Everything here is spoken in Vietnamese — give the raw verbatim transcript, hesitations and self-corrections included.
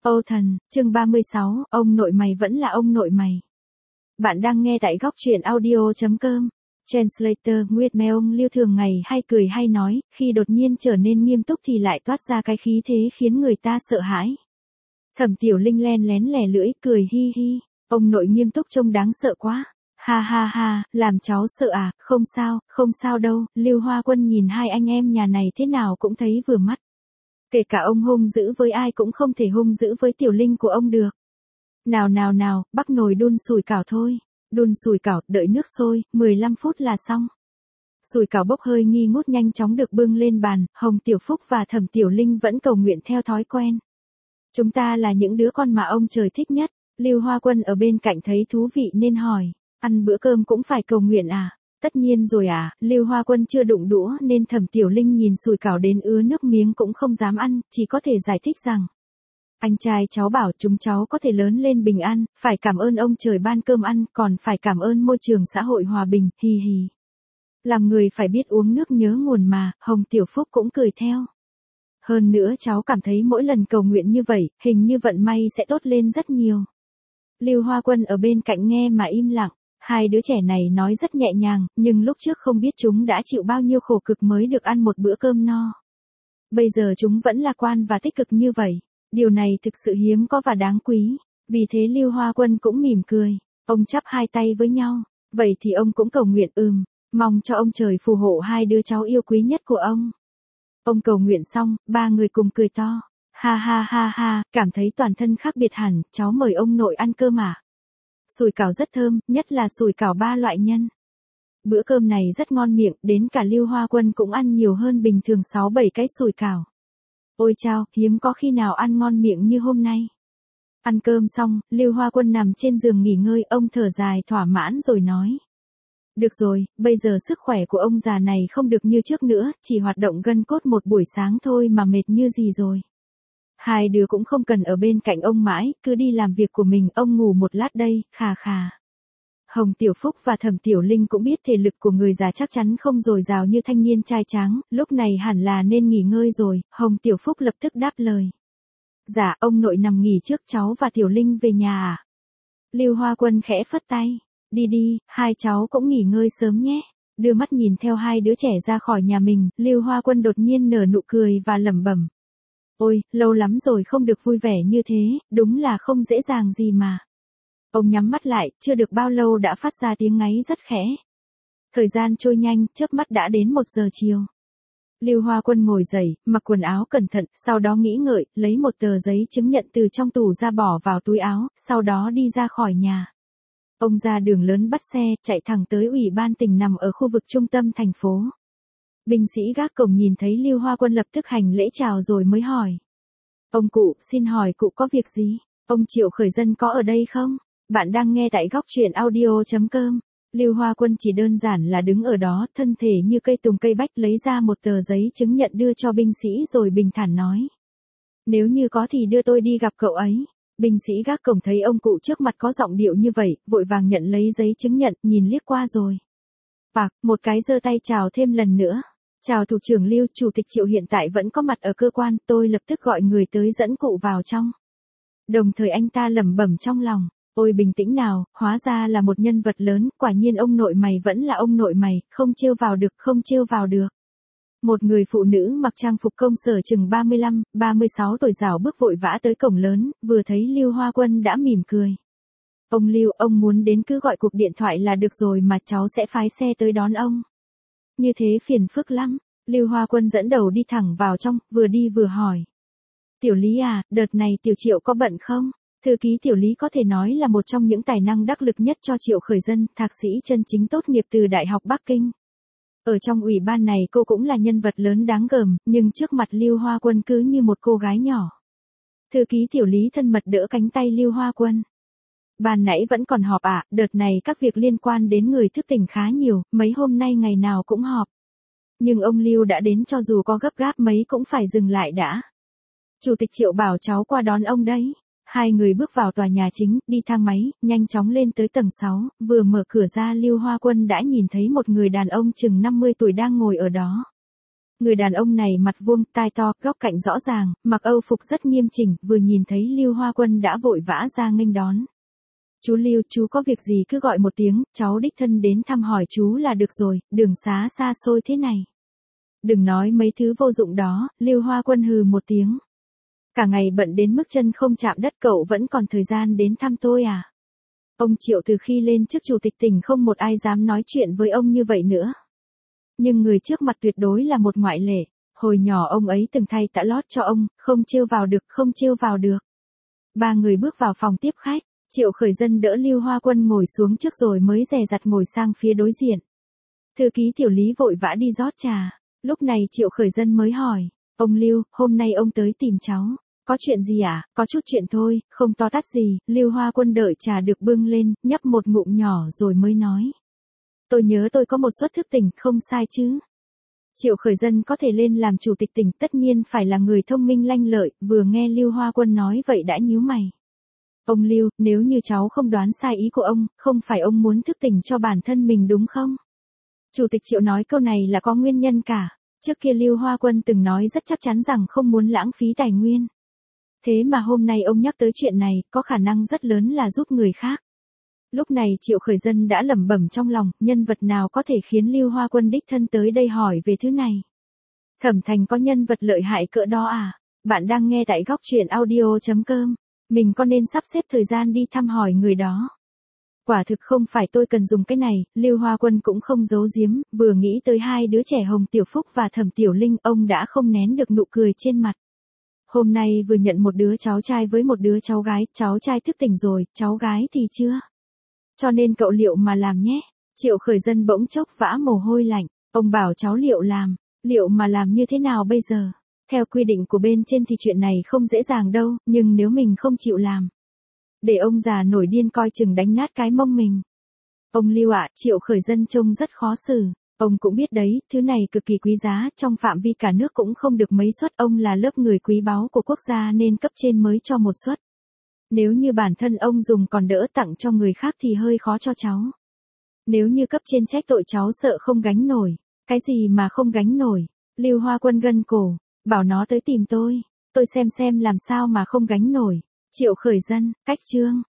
Âu thần, chương ba mươi sáu, ông nội mày vẫn là ông nội mày. Bạn đang nghe tại góc truyện audio.com. Translator Nguyệt Mèo ông Liêu thường ngày hay cười hay nói, khi đột nhiên trở nên nghiêm túc thì lại toát ra cái khí thế khiến người ta sợ hãi. Thẩm Tiểu Linh len lén lè lưỡi cười hi hi, ông nội nghiêm túc trông đáng sợ quá. Ha ha ha, làm cháu sợ à, không sao, không sao đâu. Lưu Hoa Quân nhìn hai anh em nhà này thế nào cũng thấy vừa mắt. Kể cả ông hung dữ với ai cũng không thể hung dữ với Tiểu Linh của ông được. Nào nào nào, bắc nồi đun sủi cảo thôi. Đun sủi cảo, đợi nước sôi, mười lăm phút là xong. Sủi cảo bốc hơi nghi ngút nhanh chóng được bưng lên bàn, Hồng Tiểu Phúc và Thẩm Tiểu Linh vẫn cầu nguyện theo thói quen. Chúng ta là những đứa con mà ông trời thích nhất. Lưu Hoa Quân ở bên cạnh thấy thú vị nên hỏi, ăn bữa cơm cũng phải cầu nguyện à? Tất nhiên rồi à, Lưu Hoa Quân chưa đụng đũa nên Thẩm Tiểu Linh nhìn sủi cảo đến ứa nước miếng cũng không dám ăn, chỉ có thể giải thích rằng. Anh trai cháu bảo chúng cháu có thể lớn lên bình an, phải cảm ơn ông trời ban cơm ăn, còn phải cảm ơn môi trường xã hội hòa bình, hì hì. Làm người phải biết uống nước nhớ nguồn mà, Hồng Tiểu Phúc cũng cười theo. Hơn nữa cháu cảm thấy mỗi lần cầu nguyện như vậy, hình như vận may sẽ tốt lên rất nhiều. Lưu Hoa Quân ở bên cạnh nghe mà im lặng. Hai đứa trẻ này nói rất nhẹ nhàng, nhưng lúc trước không biết chúng đã chịu bao nhiêu khổ cực mới được ăn một bữa cơm no. Bây giờ chúng vẫn lạc quan và tích cực như vậy. Điều này thực sự hiếm có và đáng quý. Vì thế Lưu Hoa Quân cũng mỉm cười. Ông chắp hai tay với nhau. Vậy thì ông cũng cầu nguyện ừm, mong cho ông trời phù hộ hai đứa cháu yêu quý nhất của ông. Ông cầu nguyện xong, ba người cùng cười to. Ha ha ha ha, cảm thấy toàn thân khác biệt hẳn, cháu mời ông nội ăn cơm à? Sủi cảo rất thơm, nhất là sủi cảo ba loại nhân. Bữa cơm này rất ngon miệng, đến cả Lưu Hoa Quân cũng ăn nhiều hơn bình thường sáu bảy cái sủi cảo. Ôi chao, hiếm có khi nào ăn ngon miệng như hôm nay. Ăn cơm xong, Lưu Hoa Quân nằm trên giường nghỉ ngơi, ông thở dài thỏa mãn rồi nói. Được rồi, bây giờ sức khỏe của ông già này không được như trước nữa, chỉ hoạt động gân cốt một buổi sáng thôi mà mệt như gì rồi. Hai đứa cũng không cần ở bên cạnh ông mãi, cứ đi làm việc của mình, ông ngủ một lát đây, khà khà. Hồng Tiểu Phúc và Thẩm Tiểu Linh cũng biết thể lực của người già chắc chắn không dồi dào như thanh niên trai tráng, lúc này hẳn là nên nghỉ ngơi rồi, Hồng Tiểu Phúc lập tức đáp lời. Dạ, ông nội nằm nghỉ trước, cháu và Tiểu Linh về nhà à? Lưu Hoa Quân khẽ phất tay, đi đi, hai cháu cũng nghỉ ngơi sớm nhé. Đưa mắt nhìn theo hai đứa trẻ ra khỏi nhà mình, Lưu Hoa Quân đột nhiên nở nụ cười và lẩm bẩm. Ôi, lâu lắm rồi không được vui vẻ như thế, đúng là không dễ dàng gì mà. Ông nhắm mắt lại, chưa được bao lâu đã phát ra tiếng ngáy rất khẽ. Thời gian trôi nhanh, chớp mắt đã đến một giờ chiều. Lưu Hoa Quân ngồi dậy, mặc quần áo cẩn thận, sau đó nghĩ ngợi, lấy một tờ giấy chứng nhận từ trong tủ ra bỏ vào túi áo, sau đó đi ra khỏi nhà. Ông ra đường lớn bắt xe, chạy thẳng tới ủy ban tỉnh nằm ở khu vực trung tâm thành phố. Binh sĩ gác cổng nhìn thấy Lưu Hoa Quân lập tức hành lễ chào rồi mới hỏi. Ông cụ, xin hỏi cụ có việc gì? Ông Triệu Khởi Dân có ở đây không? Bạn đang nghe tại góc truyện audio.com. Lưu Hoa Quân chỉ đơn giản là đứng ở đó, thân thể như cây tùng cây bách, lấy ra một tờ giấy chứng nhận đưa cho binh sĩ rồi bình thản nói. Nếu như có thì đưa tôi đi gặp cậu ấy. Binh sĩ gác cổng thấy ông cụ trước mặt có giọng điệu như vậy, vội vàng nhận lấy giấy chứng nhận, nhìn liếc qua rồi. Bạc, một cái giơ tay chào thêm lần nữa. Chào thủ trưởng Lưu, chủ tịch Triệu hiện tại vẫn có mặt ở cơ quan, tôi lập tức gọi người tới dẫn cụ vào trong. Đồng thời anh ta lẩm bẩm trong lòng, ôi bình tĩnh nào, hóa ra là một nhân vật lớn, quả nhiên ông nội mày vẫn là ông nội mày, không trêu vào được, không trêu vào được. Một người phụ nữ mặc trang phục công sở chừng ba mươi lăm, ba mươi sáu tuổi rảo bước vội vã tới cổng lớn, vừa thấy Lưu Hoa Quân đã mỉm cười. Ông Lưu, ông muốn đến cứ gọi cuộc điện thoại là được rồi mà cháu sẽ phái xe tới đón ông. Như thế phiền phức lắm. Lưu Hoa Quân dẫn đầu đi thẳng vào trong, vừa đi vừa hỏi. Tiểu Lý à, đợt này Tiểu Triệu có bận không? Thư ký Tiểu Lý có thể nói là một trong những tài năng đắc lực nhất cho Triệu Khởi Dân, thạc sĩ chân chính tốt nghiệp từ Đại học Bắc Kinh. Ở trong ủy ban này cô cũng là nhân vật lớn đáng gờm, nhưng trước mặt Lưu Hoa Quân cứ như một cô gái nhỏ. Thư ký Tiểu Lý thân mật đỡ cánh tay Lưu Hoa Quân. Ban nãy vẫn còn họp à, đợt này các việc liên quan đến người thức tỉnh khá nhiều, mấy hôm nay ngày nào cũng họp. Nhưng ông Lưu đã đến, cho dù có gấp gáp mấy cũng phải dừng lại đã. Chủ tịch Triệu bảo cháu qua đón ông đấy. Hai người bước vào tòa nhà chính, đi thang máy, nhanh chóng lên tới tầng sáu, vừa mở cửa ra Lưu Hoa Quân đã nhìn thấy một người đàn ông chừng năm mươi tuổi đang ngồi ở đó. Người đàn ông này mặt vuông, tai to, góc cạnh rõ ràng, mặc âu phục rất nghiêm chỉnh, vừa nhìn thấy Lưu Hoa Quân đã vội vã ra nghênh đón. Chú Lưu, chú có việc gì cứ gọi một tiếng, cháu đích thân đến thăm hỏi chú là được rồi, đường xá xa xôi thế này. Đừng nói mấy thứ vô dụng đó, Lưu Hoa Quân hừ một tiếng. Cả ngày bận đến mức chân không chạm đất, cậu vẫn còn thời gian đến thăm tôi à? Ông Triệu từ khi lên chức chủ tịch tỉnh không một ai dám nói chuyện với ông như vậy nữa. Nhưng người trước mặt tuyệt đối là một ngoại lệ. Hồi nhỏ ông ấy từng thay tã lót cho ông, không trêu vào được, không trêu vào được. Ba người bước vào phòng tiếp khách, Triệu Khởi Dân đỡ Lưu Hoa Quân ngồi xuống trước rồi mới dè dặt ngồi sang phía đối diện. Thư ký Tiểu Lý vội vã đi rót trà, lúc này Triệu Khởi Dân mới hỏi, ông Lưu, hôm nay ông tới tìm cháu, có chuyện gì à? Có chút chuyện thôi, không to tát gì. Lưu Hoa Quân đợi trà được bưng lên, nhấp một ngụm nhỏ rồi mới nói. Tôi nhớ tôi có một suất thức tỉnh, không sai chứ? Triệu Khởi Dân có thể lên làm chủ tịch tỉnh tất nhiên phải là người thông minh lanh lợi, vừa nghe Lưu Hoa Quân nói vậy đã nhíu mày. Ông Lưu, nếu như cháu không đoán sai ý của ông, không phải ông muốn thức tỉnh cho bản thân mình đúng không? Chủ tịch Triệu nói câu này là có nguyên nhân cả. Trước kia Lưu Hoa Quân từng nói rất chắc chắn rằng không muốn lãng phí tài nguyên. Thế mà hôm nay ông nhắc tới chuyện này, có khả năng rất lớn là giúp người khác. Lúc này Triệu Khởi Dân đã lẩm bẩm trong lòng, nhân vật nào có thể khiến Lưu Hoa Quân đích thân tới đây hỏi về thứ này. Thẩm Thành có nhân vật lợi hại cỡ đó à? Bạn đang nghe tại góc truyện audio chấm com. Mình có nên sắp xếp thời gian đi thăm hỏi người đó? Quả thực không phải tôi cần dùng cái này, Lưu Hoa Quân cũng không giấu giếm, vừa nghĩ tới hai đứa trẻ Hồng Tiểu Phúc và Thẩm Tiểu Linh, ông đã không nén được nụ cười trên mặt. Hôm nay vừa nhận một đứa cháu trai với một đứa cháu gái, cháu trai thức tỉnh rồi, cháu gái thì chưa. Cho nên cậu liệu mà làm nhé. Triệu Khởi Dân bỗng chốc vã mồ hôi lạnh, ông bảo cháu liệu làm, liệu mà làm như thế nào bây giờ? Theo quy định của bên trên thì chuyện này không dễ dàng đâu, nhưng nếu mình không chịu làm, để ông già nổi điên coi chừng đánh nát cái mông mình. Ông Lưu ạ, Triệu Khởi Dân trông rất khó xử. Ông cũng biết đấy, thứ này cực kỳ quý giá, trong phạm vi cả nước cũng không được mấy suất, ông là lớp người quý báu của quốc gia nên cấp trên mới cho một suất. Nếu như bản thân ông dùng còn đỡ tặng cho người khác thì hơi khó cho cháu. Nếu như cấp trên trách tội cháu sợ không gánh nổi. Cái gì mà không gánh nổi? Lưu Hoa Quân gân cổ, bảo nó tới tìm tôi, tôi xem xem làm sao mà không gánh nổi. Triệu Khởi Dân, cách chương.